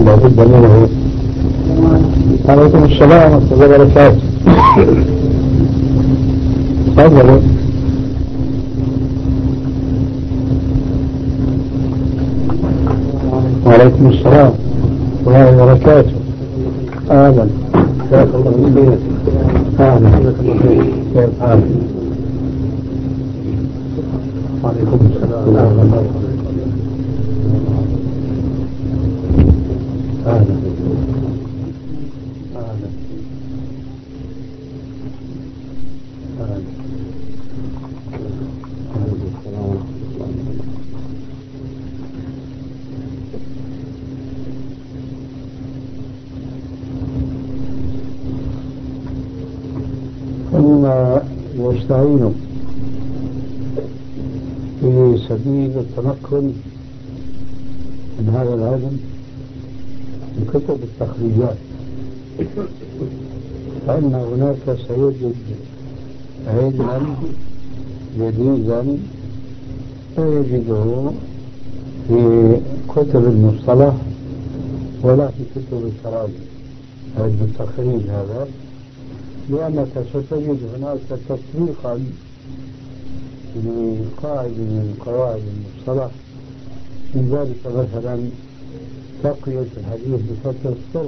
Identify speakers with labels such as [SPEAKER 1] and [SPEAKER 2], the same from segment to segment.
[SPEAKER 1] لابد منه. عليكم السلام ورحمة الله وبركاته. تفضلوا. وعليكم السلام ورحمة الله وبركاته. أهلا. جزاك الله خير. أهلا. جزاك الله خير. كيف حالك؟ وعليكم السلام. أهلا. أهلا. ثم يستعين في سبيل التمكن من هذا العلم بكتب التخريجات، فإن هناك سيجد علما جديدا لا يجده في كتب المصطلح ولا في كتب التراجم، علم التخريج هذا، لأنك ستجد هناك تطبيقا لقاعدة من قواعد المصطلح، من ذلك مثلا تقوية الحديث بكثرة الطرق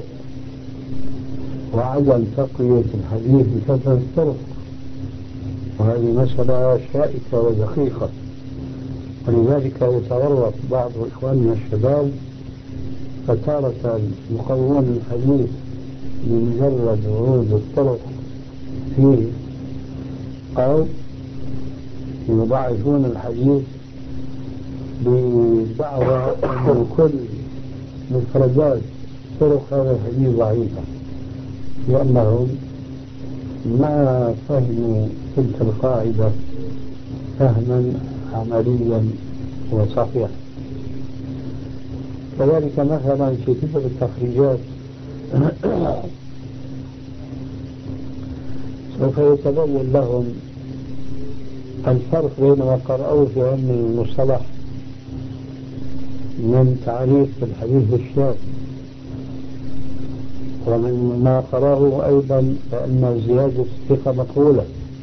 [SPEAKER 1] وعدم تقوية الحديث بكثرة الطرق، وهذه مسألة شائكة ودقيقة، ولذلك يتورط بعض إخواننا الشباب فتارة يقوون الحديث بمجرد ورود الطرق فيه، أو يضعفون الحديث بدعوى أن كل مفردات طرق هذا الحديث ضعيفة، لأنهم ما فهموا تلك القاعدة فهما عمليا وصحيحا. كذلك مثلا في كتب التخريجات سوف يتبين لهم الفرق بين ما قرأوه في علم المصطلح من تعريف الحديث الشاذ، ومن ما قرأه أيضا بأن زيادة الثقة مقبولة،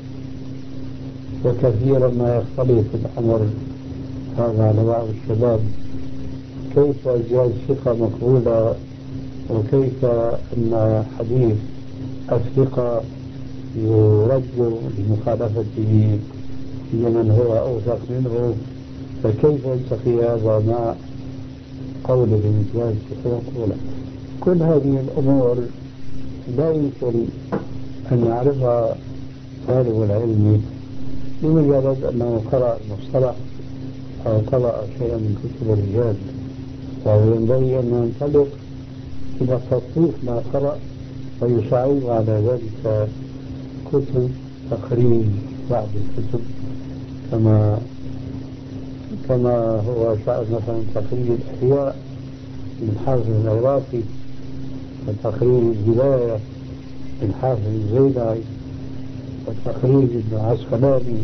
[SPEAKER 1] وكثيرا ما يختلف الأمر هذا على بعض الشباب، كيف زيادة الثقة مقبولة وكيف أن حديث الثقة يرد لمخالفته لمن هو أوثق منه، فكيف يلتقي هذا مع قوله بزيادة الثقة مقبولة؟ كل هذه الأمور لا يمكن أن يعرفها طالب العلم بمجرد أنه قرأ المصطلح أو قرأ شيئا من كتب الرجال، وينبغي أن ينطلق إلى تطبيق ما قرأ ويساعد على ذلك كتب تخريج بعض الكتب، كما هو شأن مثلا تخريج الإحياء من حافظ العراقي، وتخريج البداية من حافظ الزيدعي، وتخريج ابن عسقلاني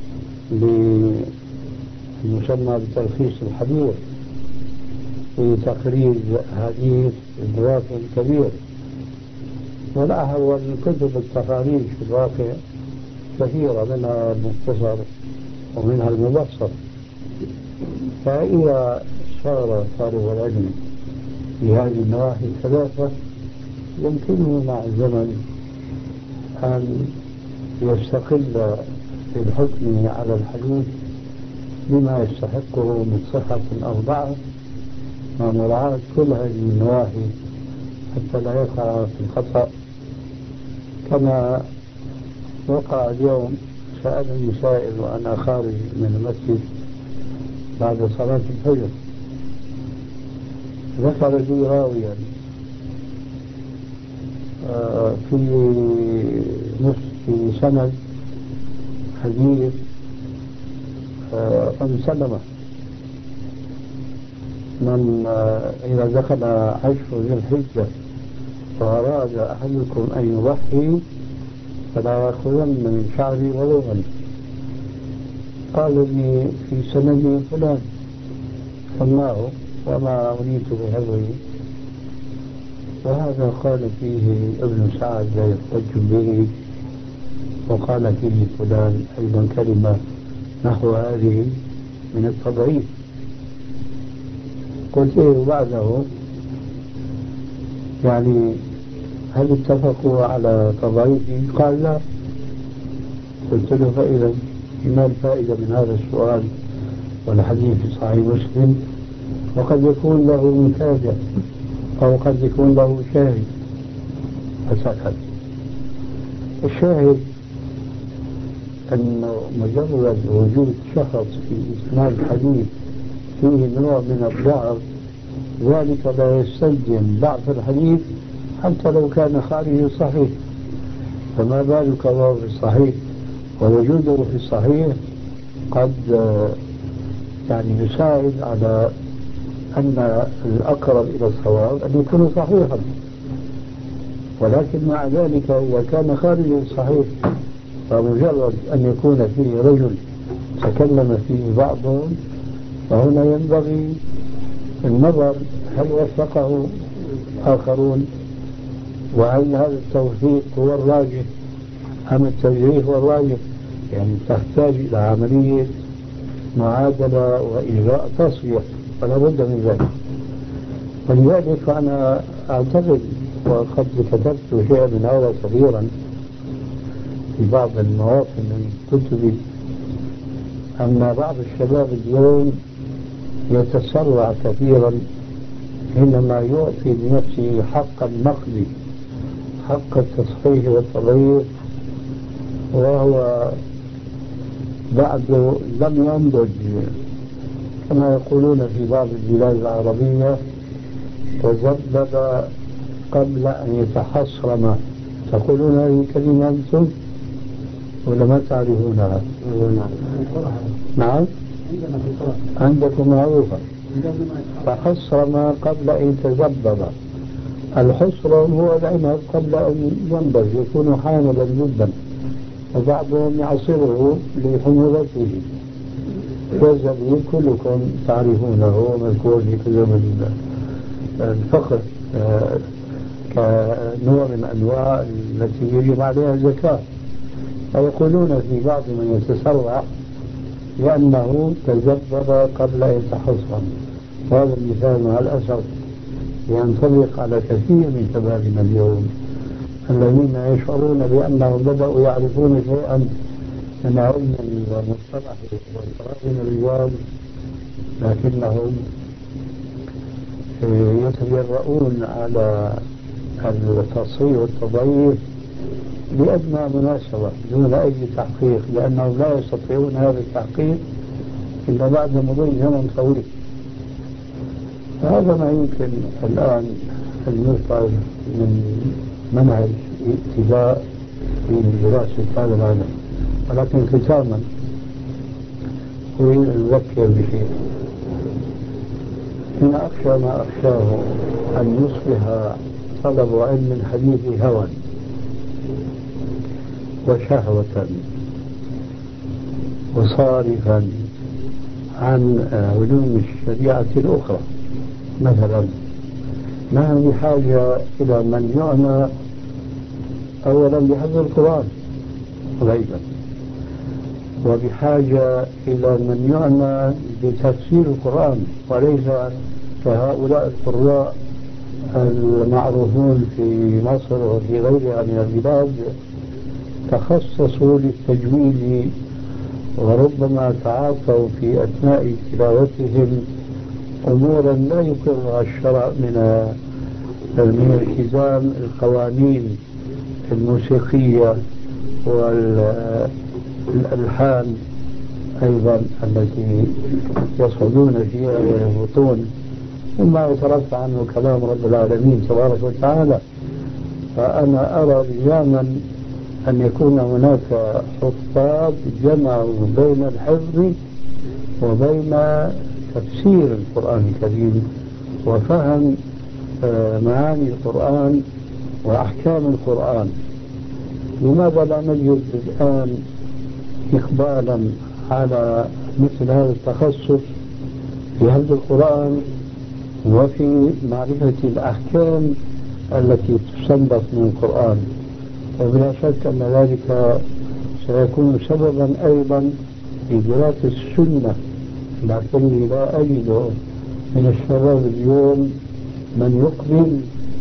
[SPEAKER 1] للمسمى بتلخيص الحديث، وتخريج حديث الرافع الكبير. ولا هو من كتب التخاريج في الواقع كثيرة، منها المختصر ومنها المبسط. فإذا صار طالب العلم في هذه النواحي الثلاثة يمكنه مع الزمن أن يستقل في الحكم على الحديث بما يستحقه من صحة أو ضعف، ومراعاة كل هذه النواحي حتى لا يقع في الخطأ. كما وقع اليوم، سألني سائل وأنا خارج من المسجد بعد صلاة الفجر، ذكر لي راويا في سند حديث أم سلمة من إذا دخل عشر ذي الحجة وأراد أحدكم أن يضحي فلا يأخذن من شعري ولغا. قال لي في سندي فلان سماه وما أريد بهذه، وهذا قال فيه ابن سعد لا يحتج به، وقال فيه فلان أيضا كلمة نحو هذه من التضعيف. قلت إيه بعده يعني هل اتفقوا على تضعيفه؟ قال لا. قلت له فإذا ما الفائدة من هذا السؤال والحديث في صحيح مسلم؟ وقد يكون له متابع أو قد يكون له شاهد. فسكت. الشاهد أن مجرد وجود شخص في إسناد الحديث فيه نوع من الضعف ذلك لا يستلزم ضعف الحديث حتى لو كان خارج الصحيح، فما بالك وهو في الصحيح، ووجوده في الصحيح قد يعني يساعد على أن الأقرب إلى الصواب أن يكون صحيحا. ولكن مع ذلك إذا كان خارج الصحيح فمجرد أن يكون فيه رجل تكلم فيه بعضهم فهنا ينبغي النظر هل وفقه آخرون، وهل هذا التوفيق هو الراجح أم التجريح هو الراجح. يعني تحتاج إلى عملية معادلة وإجراء تصفية، فلا بد من ذلك. ولذلك فأنا أعتقد وقد كتبت شيئا من هذا كثيرا في بعض المواطن من كتبي أن بعض الشباب اليوم يتسرع كثيرا حينما يعطي لنفسه حق النقد، حق التصحيح والتضعيف، وهو بعد لم ينضج كما يقولون في بعض البلاد العربية، تذبذب قبل أن يتحصرم. تقولون هذه الكلمة أنتم ولا ما تعرفونها؟ نعم عندكم معروفة. تحصرم قبل أن يتذبذب. الحصرم هو العنب قبل أن ينضج، يكون حاملا جدا، وبعضهم يعصره لحمولته. والزبيب كلكم تعرفونه، مذكور في كتب الفقه كنوع من أنواع التي يجب عليها الزكاة. ويقولون في بعض من يتسرع لأنه تذبذب قبل أن يتحصن. وهذا المثال مع الأسف ينطبق على كثير من شبابنا اليوم الذين يشعرون بأنهم بدأوا يعرفون شيئا من علم المصطلح والفرائض الرجال، لكنهم يتجرؤون على التصحيح والتضعيف بأدنى مناسبة دون أي تحقيق، لأنهم لا يستطيعون هذا التحقيق إلا بعد مضي زمن طويل. هذا ما يمكن الآن أن يفعل من منهج ابتداء في دراسة هذا العلم. ولكن ختاما أريد أن أذكر بشيء. إن أخشى ما أخشاه أن يصبح طلب علم الحديث هوى وشهوة وصارفا عن علوم الشريعة الأخرى. مثلا نحن بحاجة إلى من يعنى أولا بحفظ القرآن غيبا، وبحاجة إلى من يعنى بتفسير القرآن، وليس كهؤلاء القراء المعروفون في مصر وفي غيرها من البلاد تخصصوا للتجويد، وربما تعاطوا في أثناء تلاوتهم أمورا لا يقرها الشرع من التزام القوانين الموسيقية والألحان أيضا التي يصعدون فيها ويهبطون، مما يترفع عنه كلام رب العالمين تبارك وتعالى. فأنا أرى لزاما أن يكون هناك حفاظ جمعوا بين الحفظ وبين تفسير القرآن الكريم وفهم معاني القرآن وأحكام القرآن. لماذا لا نجد الآن إقبالا على مثل هذا التخصص في حفظ القرآن وفي معرفة الأحكام التي تستنبط من القرآن، وبلا شك أن ذلك سيكون سببا أيضا في دراسة السنة، لكني لا أجد من الشباب اليوم من يقبل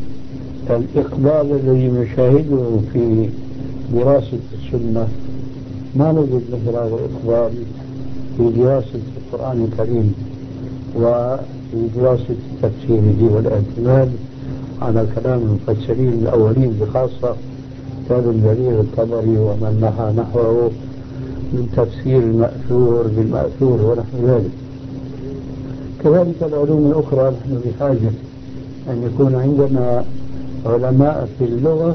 [SPEAKER 1] الإقبال الذي نشاهده في دراسة السنة. ما نجد مثل هذا الإقبال في دراسة القرآن الكريم وفي دراسة تفسيره والاعتماد على كلام المفسرين الأولين بخاصة كتاب الجرير الطبري ومن نحى نحوه من تفسير المأثور بالمأثور ونحو ذلك. كذلك العلوم الأخرى نحن بحاجة أن يكون عندنا علماء في اللغة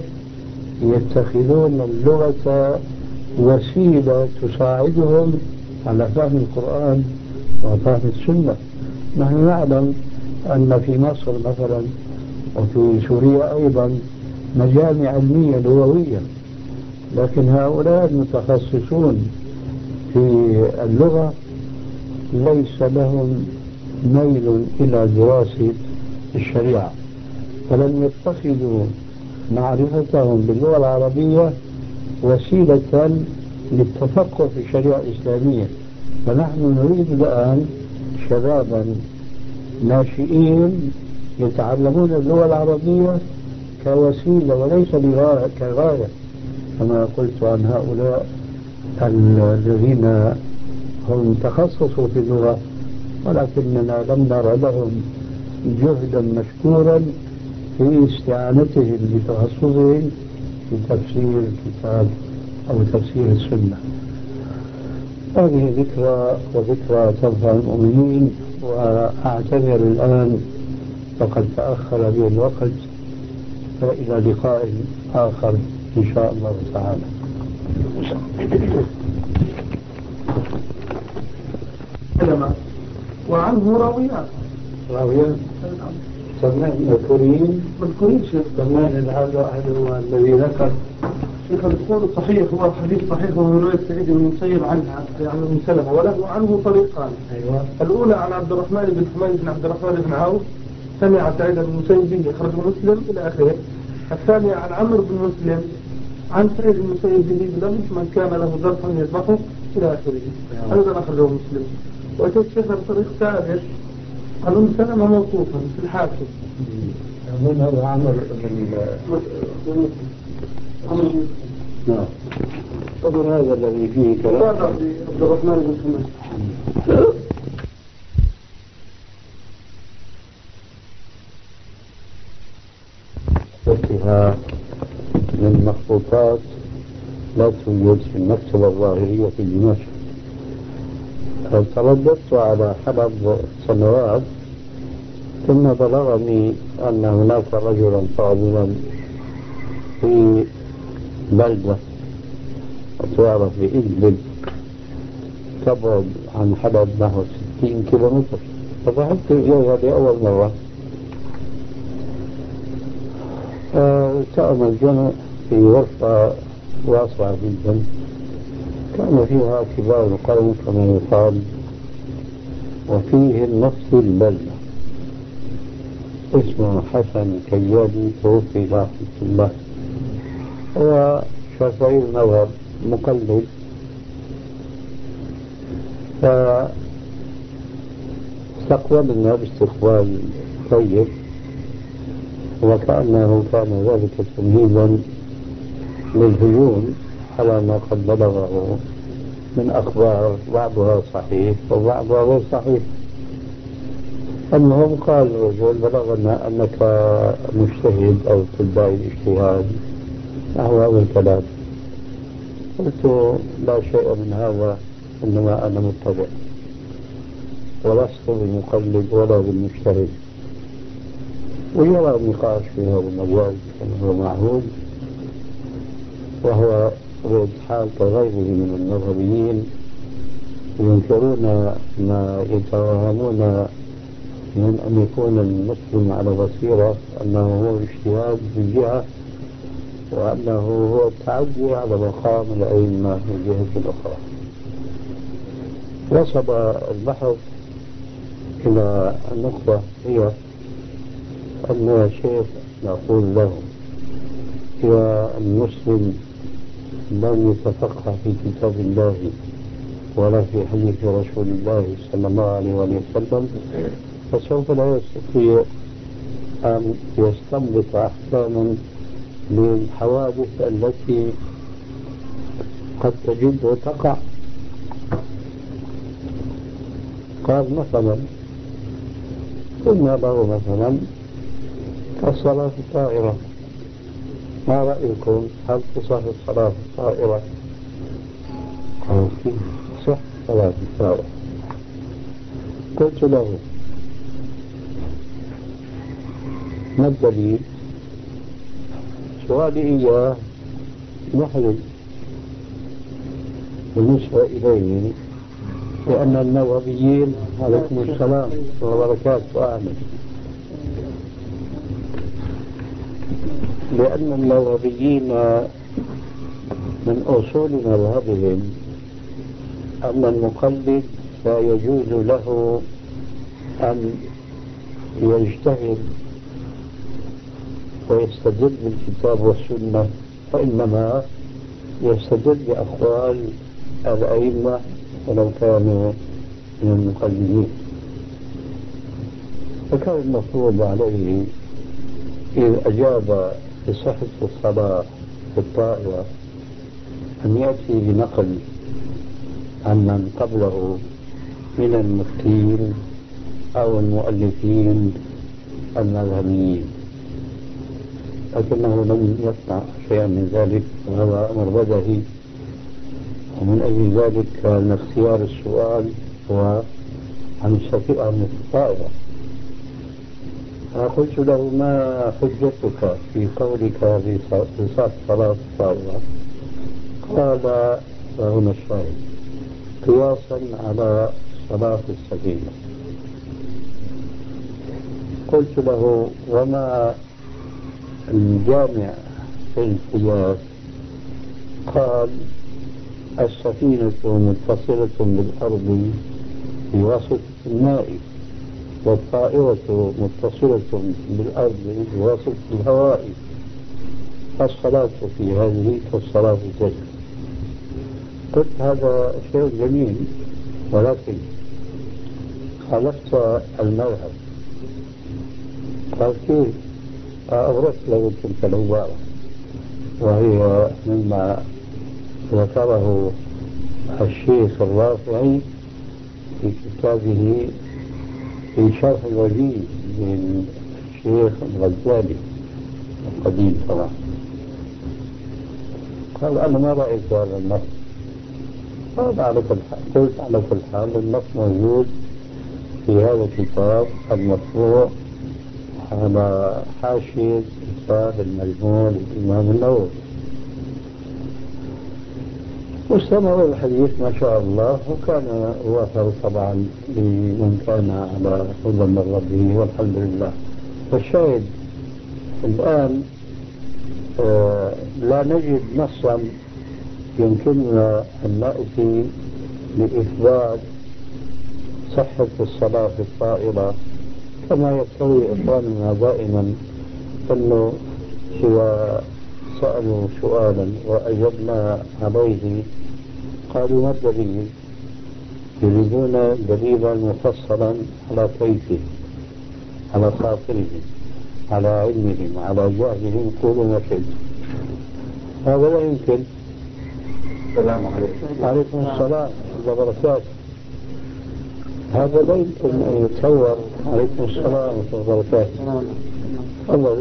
[SPEAKER 1] يتخذون اللغة وسيلة تساعدهم على فهم القرآن وفهم السنة. نحن نعلم أن في مصر مثلا وفي سوريا أيضا مجامع علمية لغوية، لكن هؤلاء المتخصصون في اللغة ليس لهم ميل إلى دراسة الشريعة، فلم يتخذوا معرفتهم باللغة العربية وسيلة للتفقه في الشريعة الإسلامية. فنحن نريد الآن شبابا ناشئين يتعلمون اللغة العربية كوسيلة وليس كغاية، كما قلت عن هؤلاء الذين هم تخصصوا في اللغة ولكننا لم نرى لهم جهدا مشكورا في استعانتهم بتخصصهم في تفسير الكتاب أو تفسير السنة. هذه ذكرى وذكرى تنفع المؤمنين، وأعتذر الآن فقد تأخر بي الوقت، فإلى لقاء آخر إن شاء الله تعالى.
[SPEAKER 2] وعنه راويات
[SPEAKER 1] سمان مذكورين شيخ سمان هذا الذي ذكر
[SPEAKER 2] شيخ القول صحيح، هو حديث صحيح وهو رواية سعيد بن المسيب عنها يعني من سلمة، وله عنه طريقان.
[SPEAKER 1] أيوة.
[SPEAKER 2] الأولى عن عبد الرحمن بن حميد بن عبد الرحمن بن عوف سمع سعيد بن المسيب به أخرجه مسلم إلى آخره. الثانية عن عمرو بن مسلم عن سعيد بن المسيب به بلفظ من كان له ظرف يذبحه إلى آخره. أيضا أخرجه مسلم. وأتيت شيخ بطريق ثالث عن أم سلمة موقوفا في الحاكم.
[SPEAKER 1] هنا عمرو نعم. طبعا هذا الذي فيه كلام
[SPEAKER 2] عبد الرحمن بن حميد.
[SPEAKER 1] وفيها من مخطوطات لا توجد في المكتبة الظاهرية في دمشق. ترددت على حلب سنوات ثم بلغني أن هناك رجلا فاضلا في بلدة تعرف بإدلب تبعد عن حلب نحو 60 كيلومتر، فذهبت إليها لأول مرة. التأم الجمع في غرفة واسعة جدا كان فيها كبار القوم كما يقال، وفيه النفس البلدة اسمه حسن كيادي توفي رحمة الله، هو شافعي المذهب مقلد. فاستقبلنا باستقبال طيب، وكأنه كان ذلك تمهيدا للهجوم على ما قد بلغه من أخبار بعضها صحيح وبعضها غير صحيح. المهم قال الرجل بلغنا أنك مجتهد أو تدعي الاجتهاد نحو هذا الكلام. قلت لا شيء من هذا، إنما أنا متبع ولست بمقلد ولا بالمجتهد. ويرى النقاش في هذا المجال كما هو معهود، وهو حال كغيره من المذهبيين ينكرون ما يتوهمون من أن يكون المسلم على بصيرة أنه هو الاجتهاد في جهة وأنه هو التعدي على مقام الأئمة في الجهة الأخرى. وصل البحث إلى النقطة هي أن يا شيخ نقول له يا المسلم لم يتفقه في كتاب الله ولا في حديث رسول الله صلى الله عليه وسلم فسوف لا يستطيع أن يستنبط أحكاما للحوادث التي قد تجد وتقع. قال مثلا قلنا له مثلا الصلاة في الطائرة، ما رأيكم هل تصح الصلاة في الطائرة؟ قال فيه صح الصلاة في الطائرة. قلت له ما الدليل؟ سؤالي إياه محرج بالنسبة إليه، لأن النوويين عليكم السلام وبركاته أعلم، لأن النوويين من أصول مذهبهم أن المقلد لا يجوز له أن يجتهد ويستدل بالكتاب والسنة، وإنما يستدل بأقوال الأئمة ولو كانوا من المقلدين. فكان المفروض عليه إذ أجاب بصحة الصلاة في الطائرة أن يأتي بنقل عن من قبله من المفتين أو المؤلفين المذهبيين، لكنه لم يصنع شيئا من ذلك، وهذا أمر بدهي، ومن أجل ذلك كان اختيار السؤال هو عن الطائرة. فقلت له ما حجتك في قولك بصحة صلاة الطائرة؟ قال وهنا الشاهد قياسا على صلاة السفينة. قلت له وما الجامع في القياس؟ قال السفينة متصلة بالأرض في وسط الماء، والطائرة متصلة بالأرض في وسط الهواء، فالصلاة في هذه كالصلاة في تلك. قلت هذا شيء جميل، ولكن خالفت المذهب. قال كيف؟ أغرقت له تلك العبارة، وهي مما ذكره الشيخ الرافعي في كتابه في شرح الوجيز من الشيخ الغزالي القديم طبعا. قال أنا ما رأيت هذا النص. قال على كل حال، قلت على كل حال النص موجود في هذا الكتاب المرفوع على حاشية كتاب المجموع للإمام النووي. واستمر الحديث ما شاء الله، وكان وافر طبعا لمن كان على هدى من ربه والحمد لله. فالشاهد الآن لا نجد نصا يمكننا أن نأتي لإثبات صحة الصلاة في الطائرة كما يقتضي إخواننا دائما، أنه سوى سألوا سؤالا وأجبنا عليه قالوا ما الدليل؟ يريدون دليلا مفصلا على كيفه، على خاطرهم، على علمهم، على جهلهم، قولوا ما شئت. هذا لا يمكن.
[SPEAKER 2] السلام عليكم.
[SPEAKER 1] عليكم السلام وبركاته. هذا لا يمكن أن يتصور. عليكم السلام وبركاته. تفضل.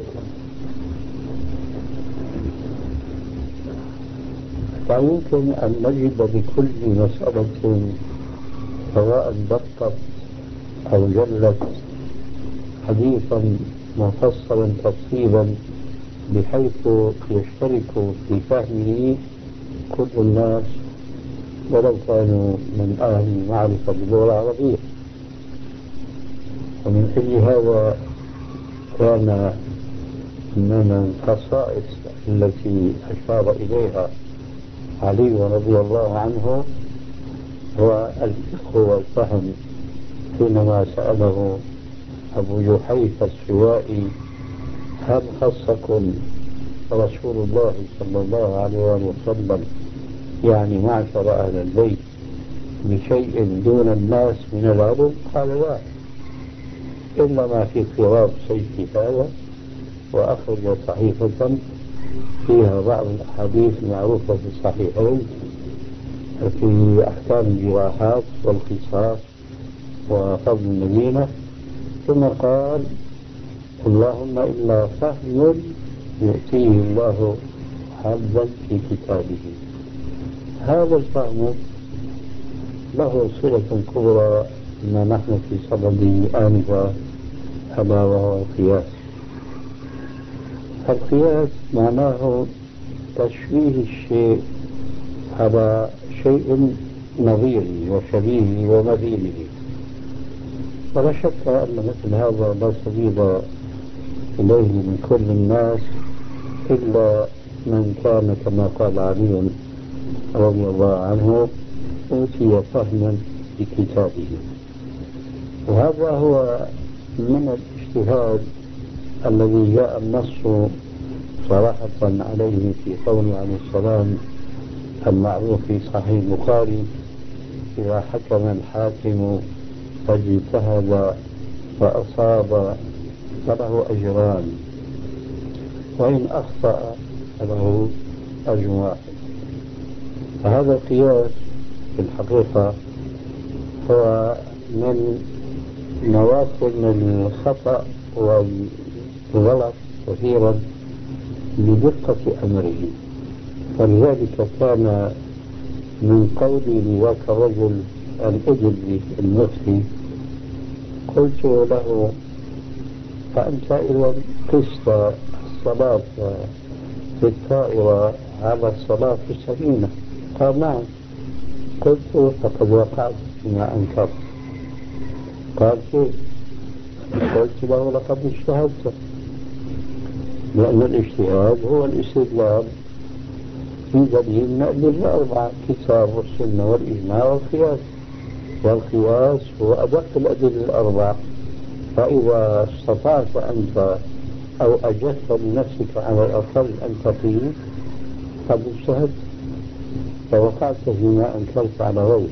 [SPEAKER 1] فيمكن أن نجد لكل مسألة سواء دقت أو جلت حديثا مفصلا تفصيلا بحيث يشترك في فهمه كل الناس ولو كانوا من أهل المعرفة باللغة العربية. ومن أجل هذا كان من الخصائص التي أشار إليها علي رضي الله عنه هو الفقه والفهم حينما سأله أبو جحيفة السوائي: هل خصكم رسول الله صلى الله عليه وسلم يعني معشر أهل البيت بشيء دون الناس من العلم؟ قال: لا، إلا ما في قراب سيفي هذا. وأخرج صحيفة فيها بعض الأحاديث المعروفة في الصحيحين في أحكام الجراحات والقصاص وفضل المدينة. ثم قال: اللهم إلا فهم يؤتيه الله حظا في كتابه. هذا الفهم له صلة كبرى ما نحن في صدده آنفا، ألا وهو القياس. القياس معناه تشبيه الشيء على شيء نظيره وشبيهه ومثيله. ولا شك أن مثل هذا لا سبيل إليه من كل الناس إلا من كان كما قال علي رضي الله عنه: أوتي فهما بكتابه. وهذا هو من الاجتهاد الذي جاء النص صراحة عليه في قوله عليه السلام المعروف في صحيح البخاري: إذا حكم الحاكم فاجتهد فأصاب فله أجران، وإن أخطأ فله أجر واحد. فهذا القياس في الحقيقة هو من نواقل الخطأ والغلط كثيرا لدقة أمره. فلذلك كان من قولي لذاك الرجل الأجل المفتي قلت له: فأنت إذا قست الصلاة في الطائرة على الصلاة في السفينة؟ قال: نعم. قلت: فقد وقعت فيما أنكرت. قال: كيف؟ قلت له: لقد اجتهدت، لأن الاجتهاد هو الاستدلال في دليل من الأدلة الأربعة: كتاب والسنة والإجماع والقياس. والقياس هو أدق الأدلة الأربعة. فإذا استطعت أنت أو أجدت لنفسك على الأقل أن تقيم قد اجتهدت، فوقعت فيما أنكرت على غيرك.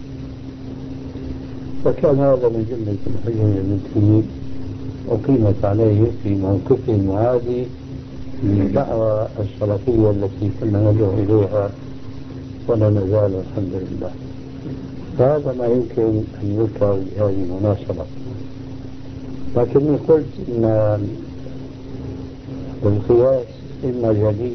[SPEAKER 1] فكان هذا من جملة الحجج التي أقيمت عليه في موقفه المعادي للدعوة السلفية التي كنا ندعو إليها ولا نزال الحمد لله. فهذا ما يمكن أن يذكر بهذه المناسبة. لكني قلت إن القياس إما جلي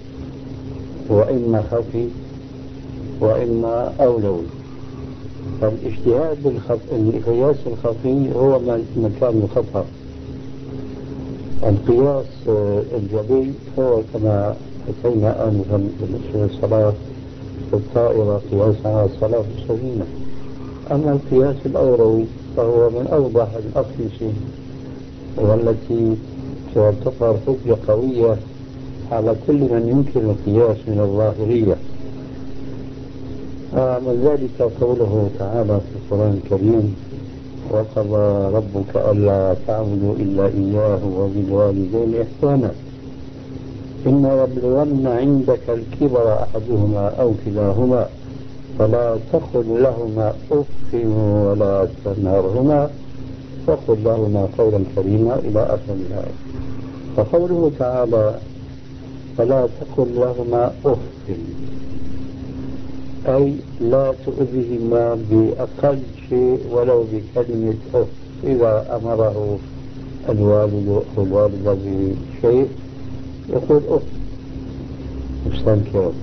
[SPEAKER 1] وإما خفي وإما أولوي. فالاجتهاد بالقياس الخفي هو مكان الخطأ. القياس الجلي هو كما أتينا آنفا بالنسبة للصلاة في الطائرة قياس على الصلاة في السفينة. أما القياس الأولوي فهو من أوضح الأقيسة والتي تعتبر حجة قوية على كل من ينكر القياس من الظاهرية. من ذلك قوله تعالى في القرآن الكريم: وقضى ربك ألا تعبدوا إلا إياه وبالوالدين إحسانا إما يبلغن عندك الكبر أحدهما أو كلاهما فلا تقل لهما أف ولا تنهرهما وقل لهما قولا كريما إلى آخر الآية. فقوله تعالى: فلا تقل لهما أف، أي لا تؤذيهما بأقل شيء ولو بكلمة أف. إذا أمره الوالد أو الوالدة بشيء يقول أف مستنكر.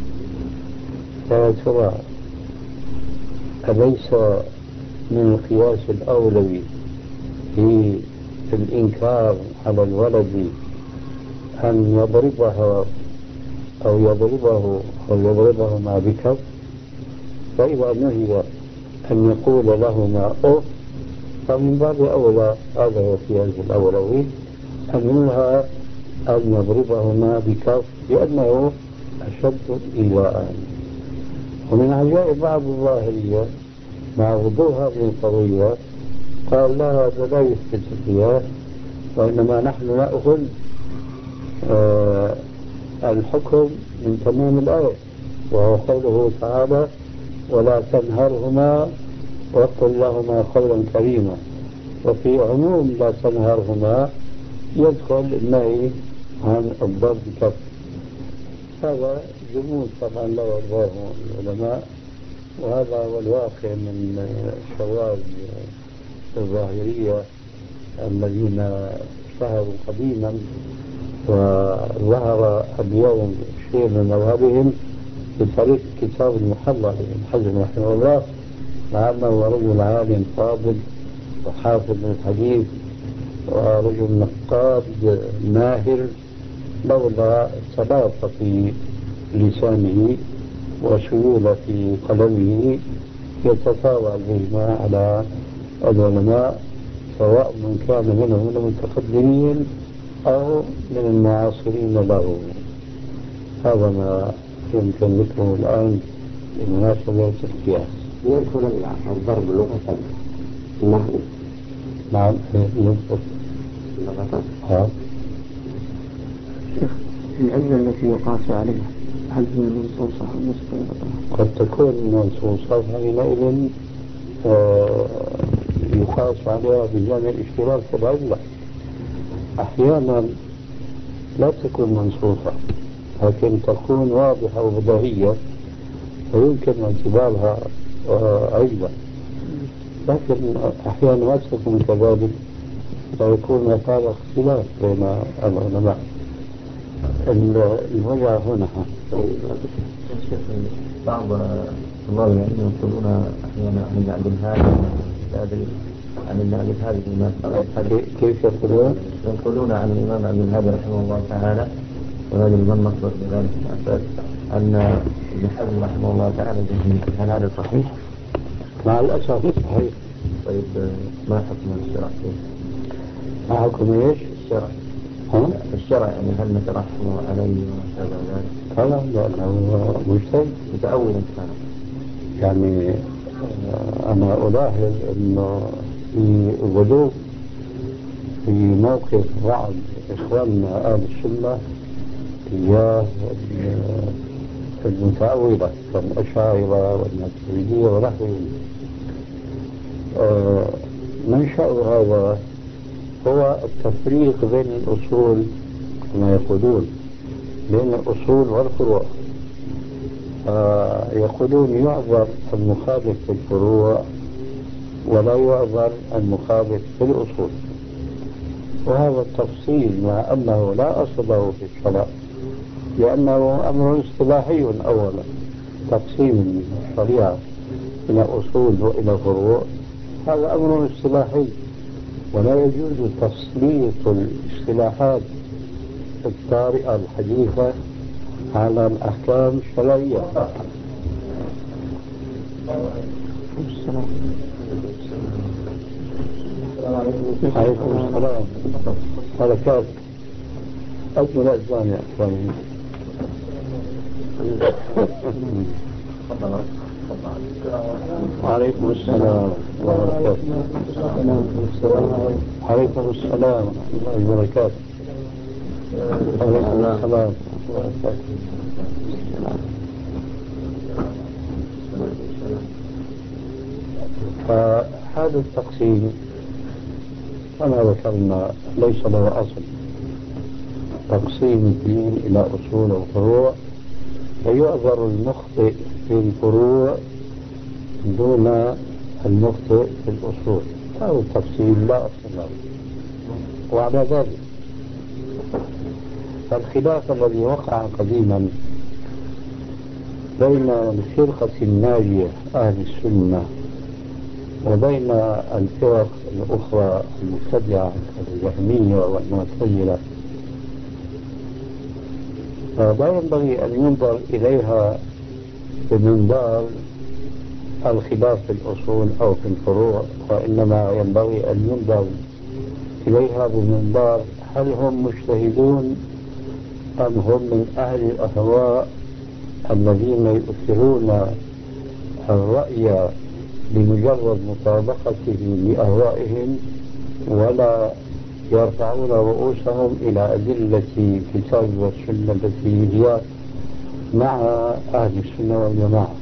[SPEAKER 1] يا ترى أليس من القياس الأولوي في الإنكار على الولد أن يضربها أو يضربه أو يضربهما بكف؟ فإذا نهي أن يقول لهما أف فمن باب أولى، هذا هو القياس الأولوي، أن ينهى أن يضربهما بكف لأنه أشد إيواء. ومن عجائب بعض الظاهرية مع وضوح هذه القضية قال لا، هذا لا يثبت القياس، وإنما نحن نأخذ الحكم من تمام الآية، وهو قوله تعالى: ولا تنهرهما وقل لهما قولا كريما. وفي عموم لا تنهرهما يدخل النهي عن الضرب كف. هذا جمود طبعا لا يرضاه العلماء، وهذا هو الواقع من شواذ الظاهرية الذين اشتهروا قديما وظهر اليوم شيء من مذهبهم بطريق كتاب المحلى لابن حزم رحمه الله، مع أنه رجل عالم فاضل وحافظ الحديث ورجل نقاد ماهر، لولا سلاسة في لسانه وسيولة في قلمه يتطاول بهما على العلماء، سواء من كان منهم من المتقدمين أو من المعاصرين له. هذا ما يمكن ذكره الآن بمناسبة القياس.
[SPEAKER 3] يدخل الضرب لغة النحو.
[SPEAKER 1] نعم يدخل
[SPEAKER 3] لغة. العلة التي يقاس عليها هل هي منصوصة أو مستوردة؟
[SPEAKER 1] قد تكون منصوصة، حينئذ يقاس عليها بجانب الاشتراك في العلة. أحيانا لا تكون منصوصة لكن تكون واضحة وبديهية ويمكن اعتبارها علة، لكن أحيانا ما تكون كذلك، فيكون هذا اختلاف بين العلماء. الوجع هنا
[SPEAKER 3] بعض طلاب العلم يقولون أحيانا عن العبد هذا لا أدري عن العبد هذه
[SPEAKER 1] كيف يقولون؟
[SPEAKER 3] يقولون عن الإمام عبد الهادي رحمه الله تعالى، وهذا من مصدر بذلك الأساس أن ابن حزم رحمه الله تعالى جهمي. هل هذا صحيح؟
[SPEAKER 1] مع الأسف صحيح.
[SPEAKER 3] طيب ما حكم الشرع فيه؟
[SPEAKER 1] ما حكم ايش؟
[SPEAKER 3] الشرع. الشرع يعني هل نترحم عليه وما شابه ذلك؟
[SPEAKER 1] طبعا لأنه مجتهد
[SPEAKER 3] متأولا كان.
[SPEAKER 1] يعني أنا ألاحظ أنه في غلو في موقف بعض إخواننا أهل السنة تجاه المتأولة كالأشاعرة والماتريدية ونحوهم. منشأ هذا هو التفريق بين الأصول كما يقولون، بين الأصول والفروع. يقولون يعذر المخالف في الفروع ولا يعذر المخالف في الأصول، وهذا التفصيل مع أنه لا أصل له في الشرع، لأنه أمر اصطلاحي. أولا تقسيم الشريعة إلى أصول وإلى فروع هذا أمر اصطلاحي، ولا يجوز تسليط الاصطلاحات الطارئة الحديثة على الأحكام الشرعية. عليكم السلام. بركات. أجمل أجزاء يا أخواني. عليكم السلام وبركاته. عليكم السلام وبركاته. عليكم السلام وبركاته. فهذا التقسيم كما ذكرنا ليس له أصل. تقسيم الدين إلى أصول وفروع، ويعذر المخطئ في الفروع دون المخطئ في الأصول. هذا التقسيم لا أصل له. وعلى ذلك فالخلاف الذي وقع قديما بين الفرقة الناجية أهل السنة وبين الفرق الأخرى المبتدعة الجهمية والمعتزلة فلا ينبغي أن ينظر إليها بمنظار الخلاف في الأصول أو في الفروع، وإنما ينبغي أن ينظر إليها بمنظار هل هم مجتهدون أم هم من أهل الأهواء الذين يؤثرون الرأي لمجرد مطابقته لأهوائهم، ولا يرفعون رؤوسهم إلى أدلة الكتاب والسنة التي هي مع أهل السنة والجماعة.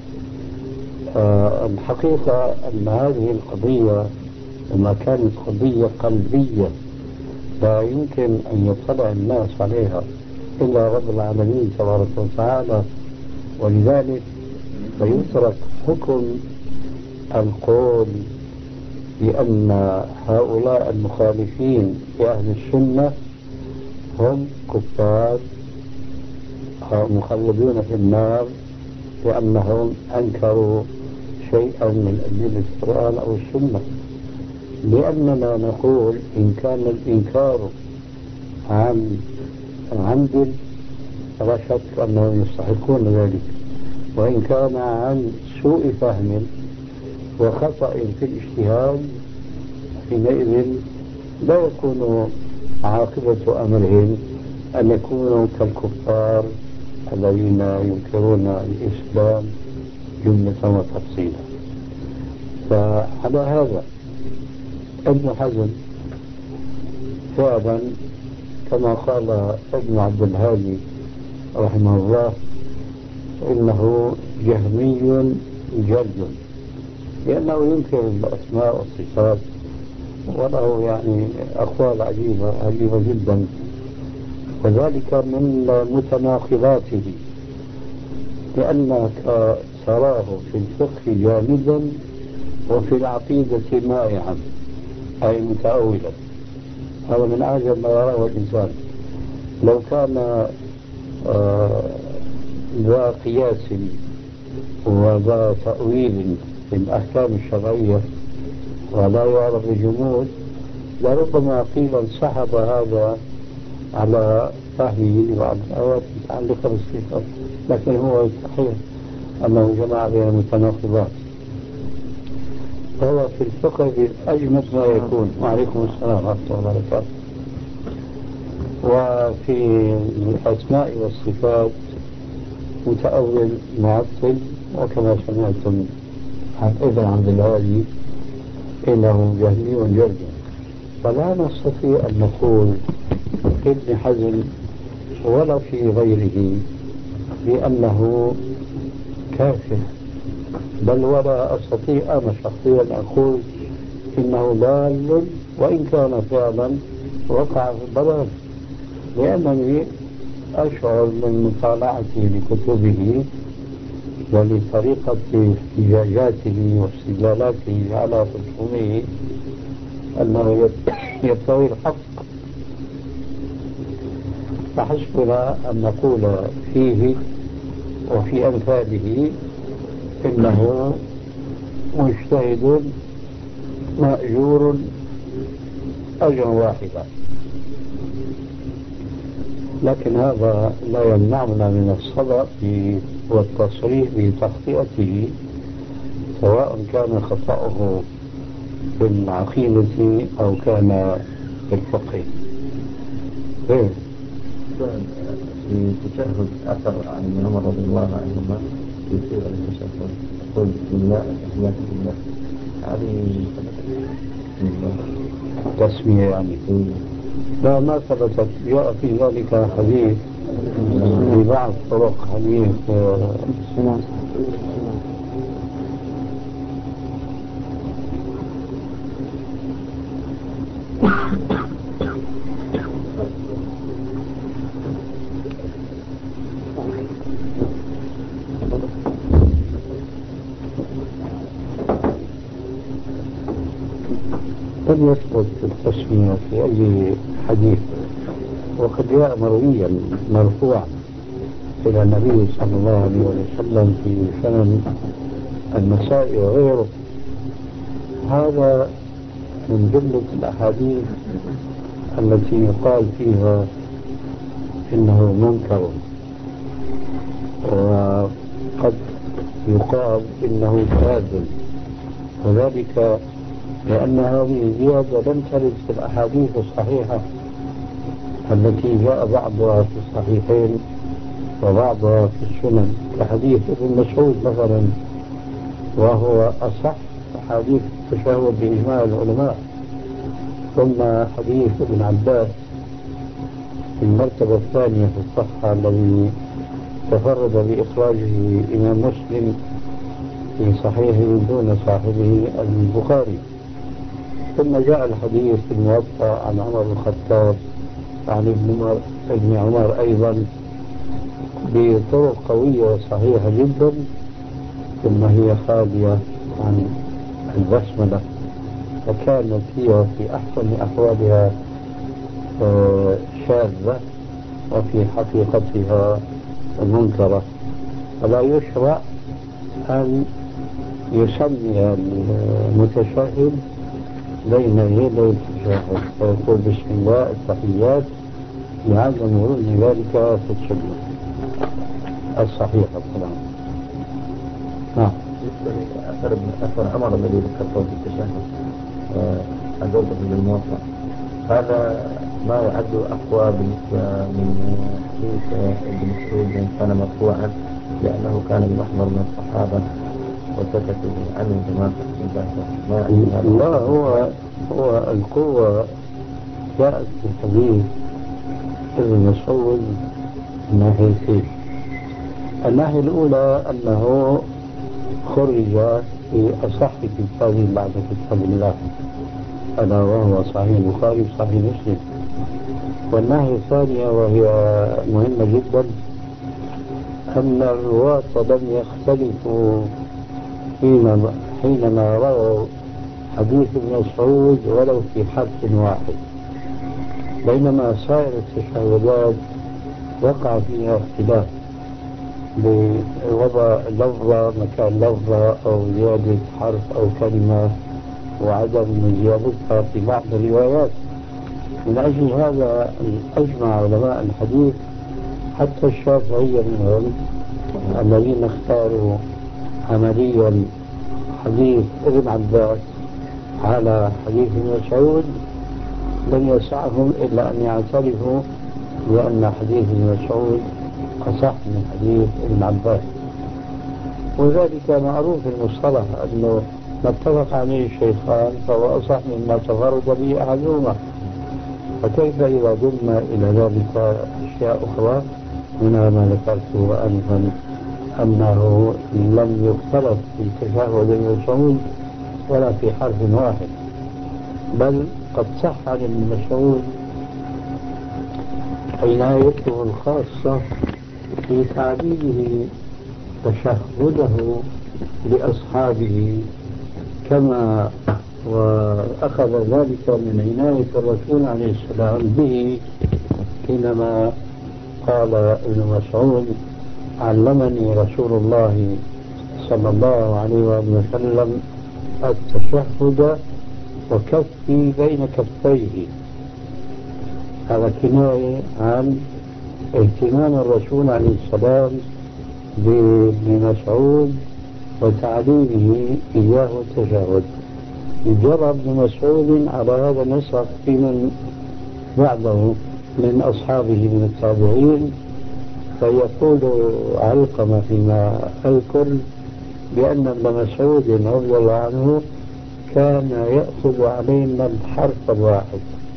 [SPEAKER 1] الحقيقة أن هذه القضية لما كانت قضية قلبية لا يمكن أن يطلع الناس عليها إلا رب العالمين تبارك وتعالى، ولذلك فيترك حكم القول بأن هؤلاء المخالفين لأهل السنة هم كفار مخلدون في النار لأنهم أنكروا شيئا من أدلة القرآن أو السنة، لأننا نقول إن كان الإنكار عن عمد فلا شك أنهم يستحقون ذلك، وإن كان عن سوء فهم وخطأ في الاجتهاد حينئذ لا يكون عاقبة أمرهم أن يكونوا كالكفار الذين ينكرون الإسلام جملة وتفصيلا. فعلى هذا ابن حزم فعلا كما قال ابن عبد الهادي رحمه الله إنه جهمي جلد، لأنه ينكر الأسماء والصفات وله يعني أقوال عجيبة جدا، وذلك من متناقضاته، لأنك تراه في الفقه جامدا وفي العقيدة مائعا أي متأولا. هذا من أعجب ما يراه الإنسان. لو كان ذا قياس وذا تأويل في الأحكام الشرعية ولا يعرف الجمود لربما قيل انسحب هذا على فهمه لبعض الآيات المتعلقة بالصفات، لكن هو صحيح أنه جمع بين المتناقضات، فهو في الفقه أجمد ما يكون. وعليكم السلام ورحمة الله وبركاته. وفي الأسماء والصفات متأول معطل، وكما سمعتم عن ابن عبد الهادي إنه جهمي جلد. فلا نستطيع أن نقول ابن حزم ولا في غيره بأنه كافر، بل ولا أستطيع أنا شخصيا أقول إنه ضال، وإن كان فعلا وقع في الضلال، لأنني أشعر من مطالعتي لكتبه ولطريقة احتجاجاته واستدلالاته على خصومه أنه يبتغي الحق. فحسبنا أن نقول فيه وفي أمثاله إنه مجتهد مأجور أجرا واحدا، لكن هذا لا يمنعنا من الصدق والتصريح بتخطئته، سواء كان خطأه في العقيدة أو كان في الفقه.
[SPEAKER 3] في تشهد أثر عن ابن عمر رضي الله عنهما في سيرة التشهد يقول بسم الله التحيات لله، هذه
[SPEAKER 1] تسمية يعني؟ لا، ما ثبتت. جاء في ذلك حديث في بعض طرق حديث قد يثبت التسمية في أي حديث، وقد جاء مرويا مرفوعا إلى النبي صلى الله عليه وسلم في سنن النسائي وغيره. هذا من جملة الأحاديث التي يقال فيها إنه منكر، وقد يقال إنه كاذب، وذلك لأن هذه الزيادة لم ترد في الأحاديث الصحيحة التي جاء بعضها في الصحيحين وبعضها في السنن، كحديث ابن مسعود مثلا، وهو أصح أحاديث التشهد بإجماع العلماء. ثم حديث ابن عباس في المرتبة الثانية في الصحة الذي تفرد بإخراجه إمام مسلم في صحيحه دون صاحبه البخاري. ثم جاء الحديث في الموطأ عن عمر بن الخطاب عن ابن عمر أيضا بطرق قوية وصحيحة جدا. ثم هي خالية عن البسملة، فكانت هي في أحسن أحوالها شاذة وفي حقيقتها منكرة. فلا يشرع أن يسمي المتشهد بين يدي التشهد فيقول بسم الله التحيات لعدم ورود ذلك في السنة الصحيحة طبعا. نعم.
[SPEAKER 3] أثر عمر الذي ذكرته في التشهد أجوبة بالموطأ، هذا ما يعد أقوى بالنسبة من حديث ابن مسعود كان مرفوعا لأنه كان بمحضر من الصحابة وسكتوا عنه جماعة.
[SPEAKER 1] لا، هو القوة جاءت في حديث ابن مسعود من ناحيتين. الناحية الأولى أنه خرج في أصح كتاب بعد كتاب الله ألا وهو صحيح البخاري وصحيح مسلم. والناحية الثانية وهي مهمة جدا أن الرواة لم يختلفوا حينما رووا حديث ابن مسعود ولو في حرف واحد، بينما سائر التشهدات وقع فيها اختلاف بوضع لفظة مكان لفظة أو زيادة حرف أو كلمة وعدم زيادتها في بعض الروايات. من أجل هذا أجمع علماء الحديث حتى الشافعية منهم الذين اختاروا عمليا حديث ابن عباس على حديث ابن مسعود لم يسعهم إلا أن يعترفوا بأن حديث ابن مسعود أصح من حديث ابن عباس. وذلك معروف في المصطلح أنه ما اتفق عليه الشيخان فهو أصح مما تفرد به أحدهما، فكيف إذا ضمن إلى ذلك أشياء أخرى منها ما ذكرته أنفا أنه لم يختلف في تشهد ابن مسعود ولا في حرف واحد، بل قد صح عن ابن مسعود عنايته الخاصة في تعليمه تشهده لأصحابه، كما وأخذ ذلك من عناية الرسول عليه السلام به حينما قال ابن مسعود علمني رسول الله صلى الله عليه وسلم التشهد وكفي بين كفيه. هذا كناية عن اهتمام الرسول عليه السلام بابن مسعود وتعليمه إياه التشهد. جرى ابن مسعود على هذا النسق في من بعده من أصحابه من التابعين، فيقول علقمة فيما أذكر بأن ابن مسعود رضي الله عنه كان يأخذ علينا الحرف الواحد،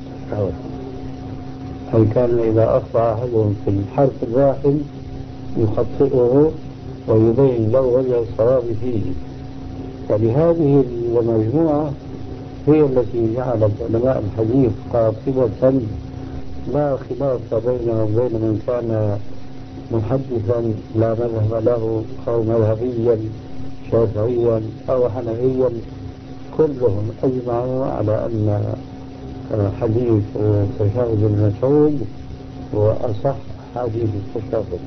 [SPEAKER 1] أي كان إذا أخطأ أحدهم في الحرف الواحد يخطئه ويبين له وجه الصواب فيه. فلهذه المجموعة هي التي جعلت علماء الحديث قاطبة لا خلاف بينهم وبين من كان محدثا لا مذهب له أو مذهبيا شافعيا أو حنفيا، كلهم أجمعوا على أن حديث تشهد ابن مسعود هو أصح حديث التشهد.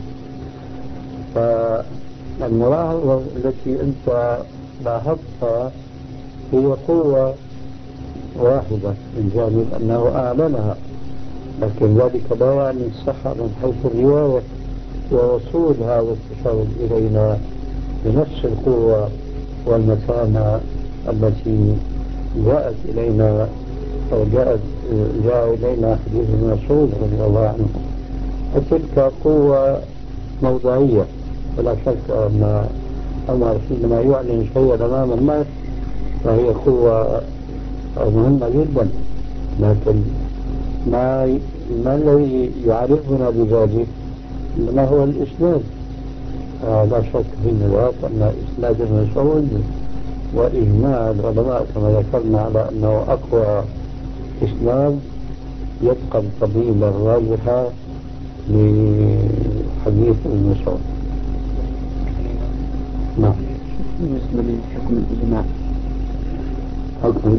[SPEAKER 1] فالملاحظة التي أنت لاحظتها هي قوة واحدة من جانب أنه أعلنها، لكن ذلك لا يعني الصحة من حيث الرواية ووصول هذا التشهد إلينا بنفس القوة والمتانة التي جاءت إلينا أو جاء إلينا حديث ابن مسعود رضي الله عنه. وتلك قوة موضعية، ولا شك أن عمر حينما يعلن شيئا أمام الناس وهي قوة مهمة جدا، لكن ما الذي يعرفنا بذلك؟ ما هو الإسناد. لا شك في ذلك أن إسناد المسعود وإجماع العلماء كما ذكرنا على أنه أقوى إسناد يبقى القبيلة الراجحة لحديث المسعود. نعم.
[SPEAKER 4] بالنسبة لحكم الإجماع،
[SPEAKER 1] حكم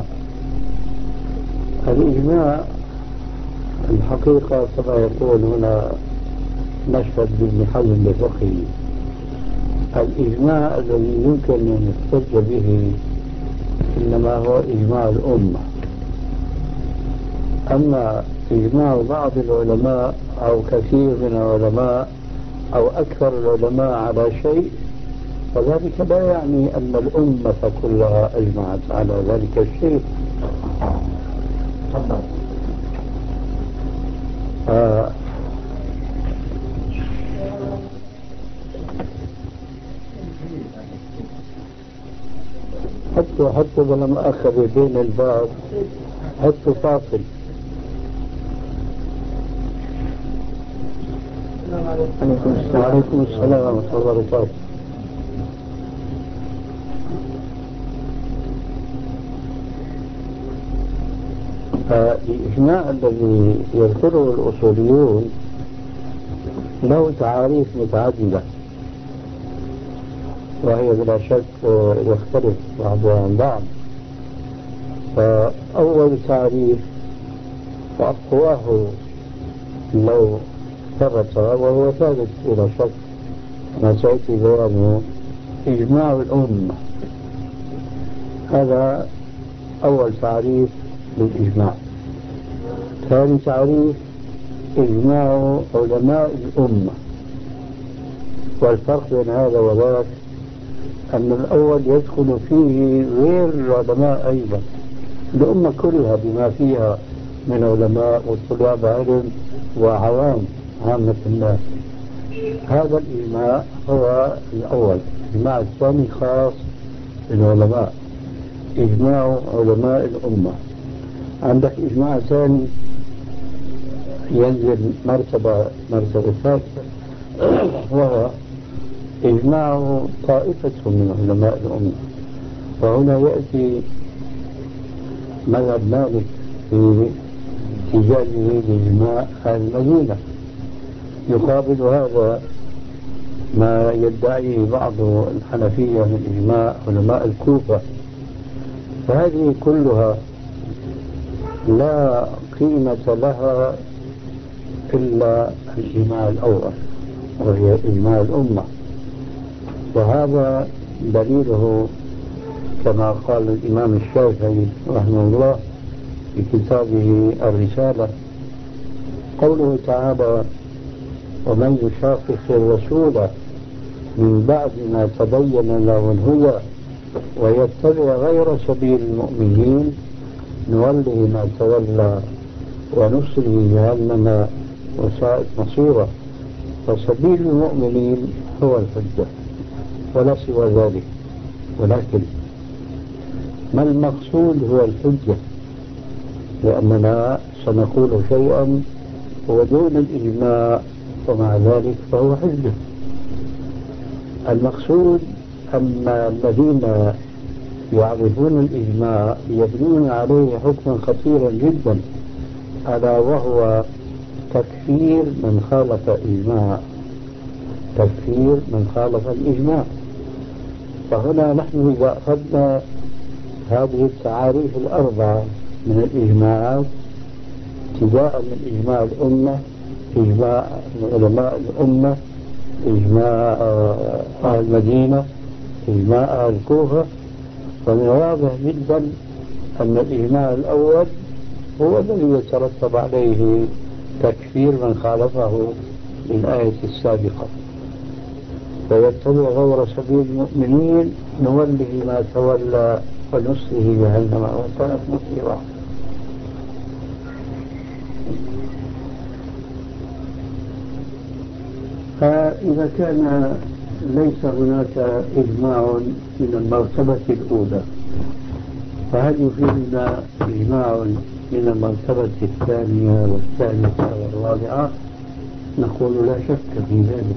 [SPEAKER 1] الإجماع الحقيقة كما يقول هنا نشهد بابن حزم بفقهه. الإجماع الذي يمكن أن يحتج به إنما هو إجماع الأمة. أما إجماع بعض العلماء أو كثير من العلماء أو أكثر العلماء على شيء فذلك لا يعني أن الأمة كلها أجمعت على ذلك الشيء. حتى لما أخذ بين الباب حتى فاصل. وعليكم السلام ورحمة الله وبركاته. الإجماع الذي يذكره الأصوليون له تعاريف متعددة، وهي بلا شك يختلف بعضها عن بعض. فأول تعريف وأقواه لو ثبت وهو ثابت بلا شك ما سيأتي بيانه إجماع الأمة. هذا أول تعريف للإجماع. ثاني تعريف إجماع علماء الأمة. والفرق بين هذا وذاك أن الأول يدخل فيه غير العلماء أيضا، الأمة كلها بما فيها من علماء وطلاب علم وعوام عامة الناس. هذا الإجماع هو الأول. الإجماع الثاني خاص بالعلماء، إجماع علماء الأمة. عندك إجماع ثاني ينزل مرتبة ثالثة وهو إجماع طائفة من علماء الأمة. وهنا يأتي مذهب مالك في احتجاجه بإجماع أهل المدينة. يقابل هذا ما يدعيه بعض الحنفية من إجماع علماء الكوفة. فهذه كلها لا قيمة لها إلا الإجماع الأول وهي إجماع الأمة. وهذا دليله كما قال الإمام الشافعي رحمه الله في كتابه الرسالة قوله تعالى: ومن يشاقق الرسول من بعد ما تبين له الهدى ويتبع غير سبيل المؤمنين نوله ما تولى ونصله جهنم وساءت مصيره. فسبيل المؤمنين هو الحجة ولا سوى ذلك. ولكن ما المقصود هو الحجة، لأننا سنقول شيئا هو دون الإجماع ومع ذلك فهو حجة. المقصود أن الذين يعرفون الإجماع يبنون عليه حكما خطيرا جدا، ألا وهو تكفير من خالف الإجماع، تكفير من خالف الإجماع. فهنا نحن إذا أخذنا هذه التعاريف الأربعة من الإجماعات ابتداء من إجماع الأمة، إجماع علماء الأمة، إجماع أهل المدينة، إجماع أهل الكوفة، فمن واضح جدا أن الإجماع الأول هو الذي يترتب عليه تكفير من خالفه للآية السابقة. ويتبع غير سبيل المؤمنين نوله ما تولى ونصله جهنم وساءت مصيره. فإذا كان ليس هناك إجماع من المرتبة الأولى فهل يفيدنا إجماع من المرتبة الثانية والثالثة والرابعة؟ نقول لا شك في ذلك،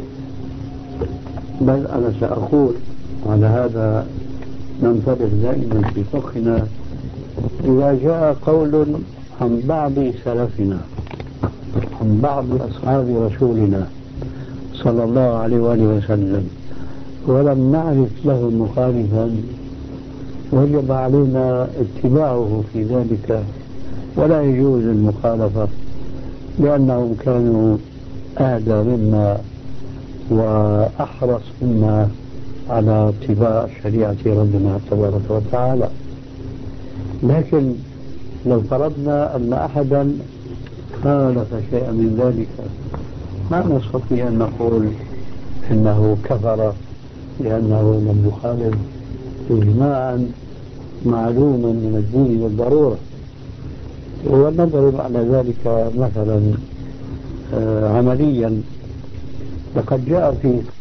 [SPEAKER 1] بل أنا سأقول على هذا ننطلق دائما في فقهنا. إذا جاء قول عن بعض سلفنا عن بعض أصحاب رسولنا صلى الله عليه وآله وسلم ولم نعرف له مخالفا، وجب علينا اتباعه في ذلك، ولا يجوز المخالفة، لأنهم كانوا أهدى منا وأحرص منا على اتباع شريعة ربنا تبارك وتعالى. لكن لو فرضنا أن أحدا خالف شيئا من ذلك، ما نستطيع أن نقول إنه كفر لأنه لم يخالف إجماعا معلوما من الدين بالضرورة. ونضرب على ذلك مثلا عمليا، لقد جاء في